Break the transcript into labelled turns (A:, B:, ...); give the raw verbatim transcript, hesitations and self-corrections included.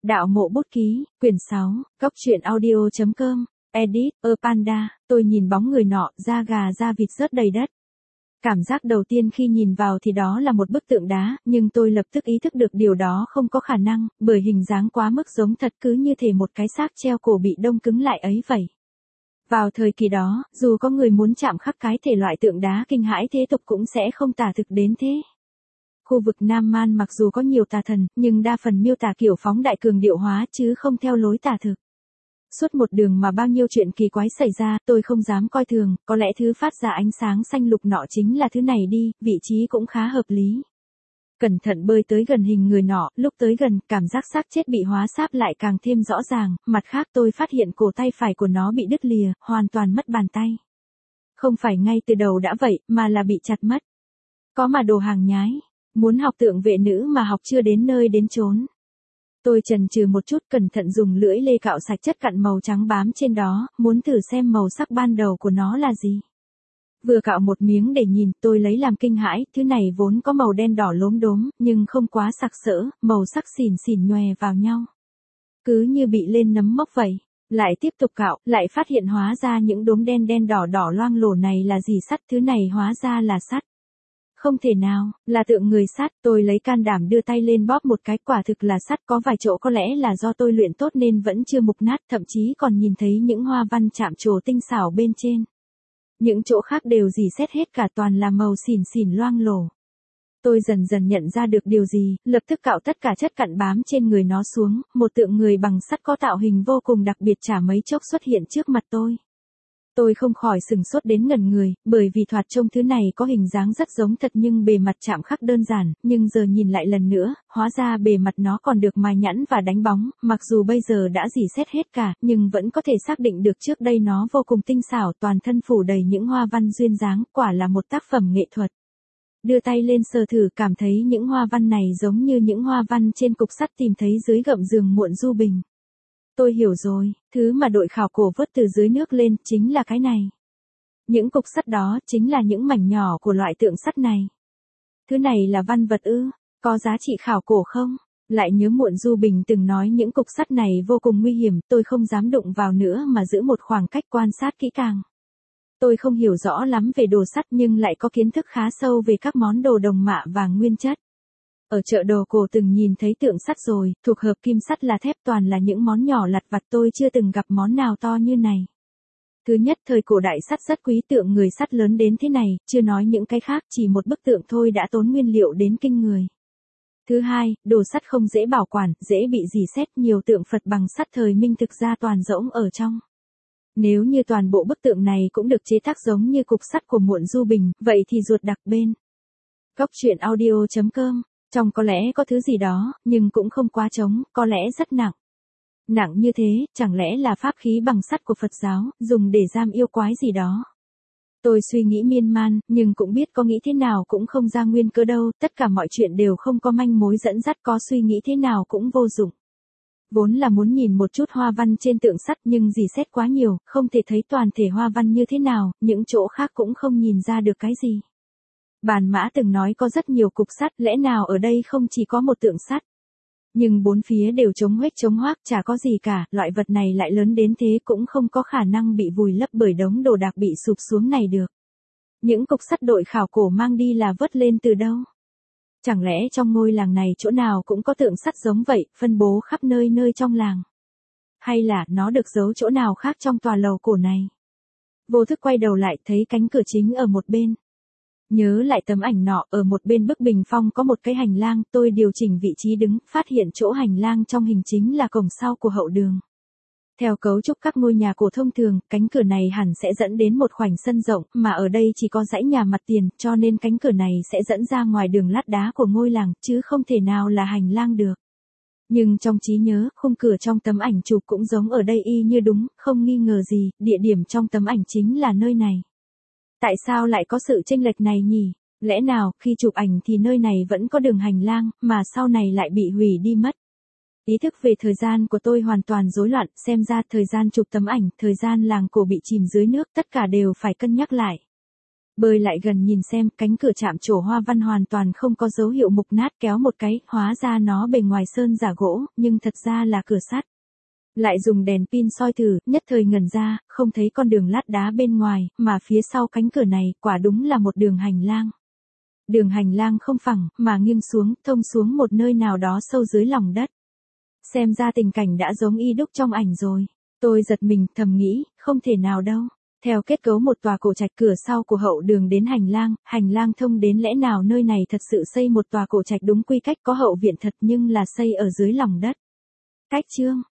A: Đạo mộ bút ký, quyển sáu, Cốc truyện audio.com, edit, ơ panda, tôi nhìn bóng người nọ, da gà da vịt rớt đầy đất. Cảm giác đầu tiên khi nhìn vào thì đó là một bức tượng đá, nhưng tôi lập tức ý thức được điều đó không có khả năng, bởi hình dáng quá mức giống thật, cứ như thể một cái xác treo cổ bị đông cứng lại ấy vậy. Vào thời kỳ đó, dù có người muốn chạm khắc cái thể loại tượng đá kinh hãi thế tục cũng sẽ không tả thực đến thế. Khu vực Nam Man mặc dù có nhiều tà thần, nhưng đa phần miêu tả kiểu phóng đại cường điệu hóa chứ không theo lối tả thực. Suốt một đường mà bao nhiêu chuyện kỳ quái xảy ra, tôi không dám coi thường, có lẽ thứ phát ra ánh sáng xanh lục nọ chính là thứ này đi, vị trí cũng khá hợp lý. Cẩn thận bơi tới gần hình người nọ, lúc tới gần, cảm giác xác chết bị hóa sáp lại càng thêm rõ ràng, mặt khác tôi phát hiện cổ tay phải của nó bị đứt lìa, hoàn toàn mất bàn tay. Không phải ngay từ đầu đã vậy, mà là bị chặt mất. Có mà đồ hàng nhái, muốn học tượng vệ nữ mà học chưa đến nơi đến chốn. Tôi chần chừ một chút, cẩn thận dùng lưỡi lê cạo sạch chất cặn màu trắng bám trên đó, muốn thử xem màu sắc ban đầu của nó là gì. Vừa cạo một miếng để nhìn, tôi lấy làm kinh hãi, thứ này vốn có màu đen đỏ lốm đốm, nhưng không quá sặc sỡ, màu sắc xỉn xỉn nhòe vào nhau. Cứ như bị lên nấm mốc vậy. Lại tiếp tục cạo, lại phát hiện hóa ra những đốm đen đen đỏ đỏ loang lổ này là gì sắt, thứ này hóa ra là sắt. Không thể nào, là tượng người sắt, tôi lấy can đảm đưa tay lên bóp một cái, quả thực là sắt, có vài chỗ có lẽ là do tôi luyện tốt nên vẫn chưa mục nát, thậm chí còn nhìn thấy những hoa văn chạm trổ tinh xảo bên trên. Những chỗ khác đều rỉ sét hết cả, toàn là màu xỉn xỉn loang lổ. Tôi dần dần nhận ra được điều gì, lập tức cạo tất cả chất cặn bám trên người nó xuống, một tượng người bằng sắt có tạo hình vô cùng đặc biệt chả mấy chốc xuất hiện trước mặt tôi. Tôi không khỏi sừng sốt đến ngẩn người, bởi vì thoạt trông thứ này có hình dáng rất giống thật nhưng bề mặt chạm khắc đơn giản, nhưng giờ nhìn lại lần nữa, hóa ra bề mặt nó còn được mài nhẵn và đánh bóng, mặc dù bây giờ đã rỉ sét hết cả, nhưng vẫn có thể xác định được trước đây nó vô cùng tinh xảo, toàn thân phủ đầy những hoa văn duyên dáng, quả là một tác phẩm nghệ thuật. Đưa tay lên sờ thử, cảm thấy những hoa văn này giống như những hoa văn trên cục sắt tìm thấy dưới gầm giường muộn du bình. Tôi hiểu rồi, thứ mà đội khảo cổ vớt từ dưới nước lên, chính là cái này. Những cục sắt đó, chính là những mảnh nhỏ của loại tượng sắt này. Thứ này là văn vật ư, có giá trị khảo cổ không? Lại nhớ muộn du bình từng nói những cục sắt này vô cùng nguy hiểm, tôi không dám đụng vào nữa mà giữ một khoảng cách quan sát kỹ càng. Tôi không hiểu rõ lắm về đồ sắt nhưng lại có kiến thức khá sâu về các món đồ đồng mạ và nguyên chất. Ở chợ đồ cổ từng nhìn thấy tượng sắt rồi, thuộc hợp kim sắt là thép, toàn là những món nhỏ lặt vặt, tôi chưa từng gặp món nào to như này. Thứ nhất, thời cổ đại sắt rất quý, tượng người sắt lớn đến thế này, chưa nói những cái khác, chỉ một bức tượng thôi đã tốn nguyên liệu đến kinh người. Thứ hai, đồ sắt không dễ bảo quản, dễ bị rỉ sét, nhiều tượng Phật bằng sắt thời Minh thực ra toàn rỗng ở trong. Nếu như toàn bộ bức tượng này cũng được chế tác giống như cục sắt của muộn du bình, vậy thì ruột đặc bên. Cốc truyện audio.com, trong có lẽ có thứ gì đó, nhưng cũng không quá trống, có lẽ rất nặng. Nặng như thế, chẳng lẽ là pháp khí bằng sắt của Phật giáo, dùng để giam yêu quái gì đó. Tôi suy nghĩ miên man, nhưng cũng biết có nghĩ thế nào cũng không ra nguyên cơ đâu, tất cả mọi chuyện đều không có manh mối dẫn dắt, có suy nghĩ thế nào cũng vô dụng. Vốn là muốn nhìn một chút hoa văn trên tượng sắt nhưng rỉ sét quá nhiều, không thể thấy toàn thể hoa văn như thế nào, những chỗ khác cũng không nhìn ra được cái gì. Bàn Mã từng nói có rất nhiều cục sắt, lẽ nào ở đây không chỉ có một tượng sắt. Nhưng bốn phía đều trống huếch trống hoác, chả có gì cả, loại vật này lại lớn đến thế cũng không có khả năng bị vùi lấp bởi đống đồ đạc bị sụp xuống này được. Những cục sắt đội khảo cổ mang đi là vớt lên từ đâu? Chẳng lẽ trong ngôi làng này chỗ nào cũng có tượng sắt giống vậy, phân bố khắp nơi nơi trong làng? Hay là nó được giấu chỗ nào khác trong tòa lầu cổ này? Vô thức quay đầu lại thấy cánh cửa chính ở một bên. Nhớ lại tấm ảnh nọ, ở một bên bức bình phong có một cái hành lang, tôi điều chỉnh vị trí đứng, phát hiện chỗ hành lang trong hình chính là cổng sau của hậu đường. Theo cấu trúc các ngôi nhà cổ thông thường, cánh cửa này hẳn sẽ dẫn đến một khoảnh sân rộng, mà ở đây chỉ có dãy nhà mặt tiền, cho nên cánh cửa này sẽ dẫn ra ngoài đường lát đá của ngôi làng, chứ không thể nào là hành lang được. Nhưng trong trí nhớ, khung cửa trong tấm ảnh chụp cũng giống ở đây y như đúng, không nghi ngờ gì, địa điểm trong tấm ảnh chính là nơi này. Tại sao lại có sự chênh lệch này nhỉ? Lẽ nào, khi chụp ảnh thì nơi này vẫn có đường hành lang, mà sau này lại bị hủy đi mất? Ý thức về thời gian của tôi hoàn toàn rối loạn, xem ra thời gian chụp tấm ảnh, thời gian làng cổ bị chìm dưới nước, tất cả đều phải cân nhắc lại. Bơi lại gần nhìn xem, cánh cửa chạm trổ hoa văn hoàn toàn không có dấu hiệu mục nát, kéo một cái, hóa ra nó bề ngoài sơn giả gỗ, nhưng thật ra là cửa sắt. Lại dùng đèn pin soi thử, nhất thời ngẩn ra, không thấy con đường lát đá bên ngoài, mà phía sau cánh cửa này, quả đúng là một đường hành lang. Đường hành lang không phẳng, mà nghiêng xuống, thông xuống một nơi nào đó sâu dưới lòng đất. Xem ra tình cảnh đã giống y đúc trong ảnh rồi. Tôi giật mình, thầm nghĩ, không thể nào đâu. Theo kết cấu một tòa cổ trạch, cửa sau của hậu đường đến hành lang, hành lang thông đến, lẽ nào nơi này thật sự xây một tòa cổ trạch đúng quy cách, có hậu viện thật nhưng là xây ở dưới lòng đất. Cách chương